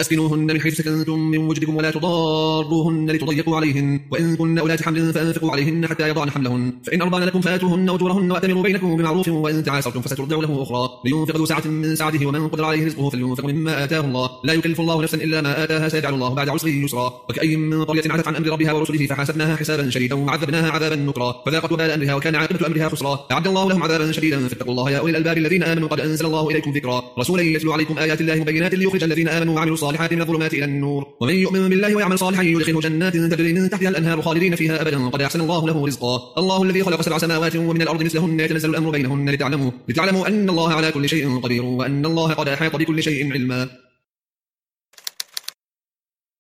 أسكنوهن من حيث سكنتم من وجدكم ولا تضاروهن لتضيقوا عليهن، وإن كن أولات حمل فأنفقوا عليهن حتى يضعن حملهن، فإن أرضعن لكم فآتوهن أجورهن وأتمروا بينكم بمعروف، وإن تعاسرتم فسترضع له أخرى. لينفق ذو سعة من سعته ومن قدر عليه رزقه فلينفق مما آتاه الله، لا يكلف الله نفسا إلا ما آتاها، سيجعل الله بعد عسر يسرا. وكأي من قرية عتت عن أمر ربها ورسله فحاسبناها حسابا شديدا وعذبناها عذابا نكرا، فذاقت وبال أمرها وكان عاقبة أمرها خسرا. أعد الله لهم عذابا شديدا فاتقوا الله يا أولي الألباب الذين آمنوا قد أنزل الله إليكم ذكرا، رسولا يتلو عليكم آيات الله مبينات ليخرج الذين آمنوا وعملوا الصالحات من الظلمات إلى النور، ومن يؤمن بالله ويعمل صالحا يدخله جنات تجري من تحتها الأنهار خالدين فيها أبدا قد أحسن الله له رزقا. الله الذي خلق 7 سماوات ومن الأرض مثلهن يتنزل الأمر بينهن لتعلموا أن الله على كل شيء قدير وأن الله قد أحاط بكل شيء علما.